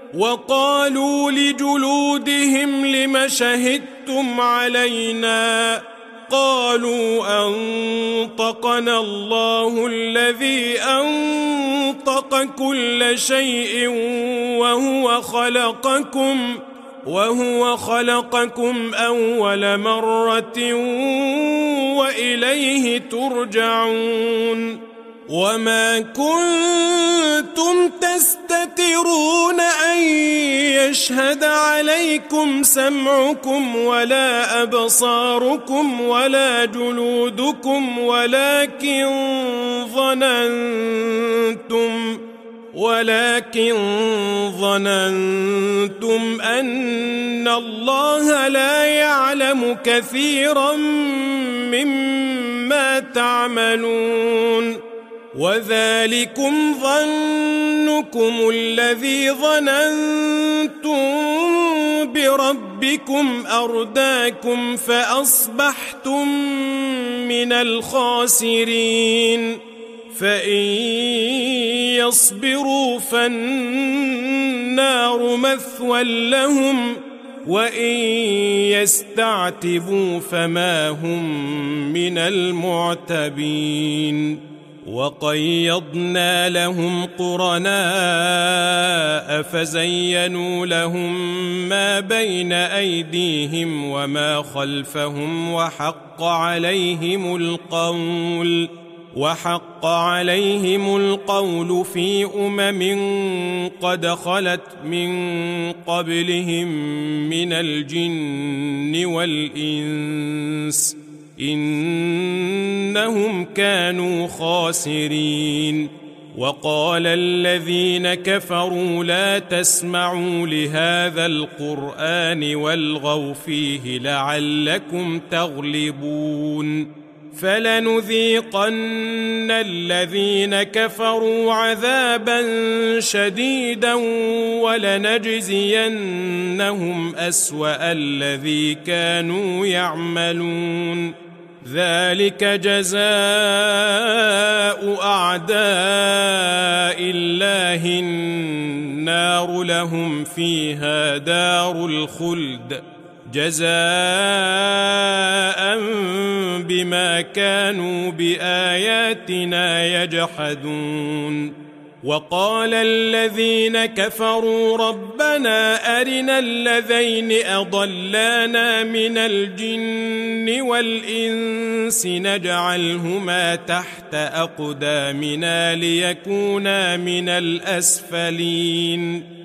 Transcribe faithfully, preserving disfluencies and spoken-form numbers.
وقالوا لجلودهم لم شهدتم علينا قالوا أنطقنا الله الذي أنطق كل شيء وهو خلقكم وهو خلقكم أول مرة وإليه ترجعون وما كنتم تستترون أن يشهد عليكم سمعكم ولا أبصاركم ولا جلودكم ولكن ظننتم ولكن ظننتم أن الله لا يعلم كثيرا مما تعملون وذلكم ظنكم الذي ظننتم بربكم أرداكم فأصبحتم من الخاسرين فإن يصبروا فالنار مثوى لهم وإن يستعتبوا فما هم من المعتبين وقيضنا لهم قرناء فزينوا لهم ما بين أيديهم وما خلفهم وحق عليهم القول وحق عليهم القول في أمم قد خلت من قبلهم من الجن والإنس إنهم كانوا خاسرين وقال الذين كفروا لا تسمعوا لهذا القرآن والغوا فيه لعلكم تغلبون فلنذيقن الذين كفروا عذابا شديدا ولنجزينهم أسوأ الذي كانوا يعملون ذلك جزاء أعداء الله النار لهم فيها دار الخلد جزاء بما كانوا بآياتنا يجحدون وقال الذين كفروا ربنا أرنا الذين أضلانا من الجن والإنس نجعلهما تحت أقدامنا ليكونا من الأسفلين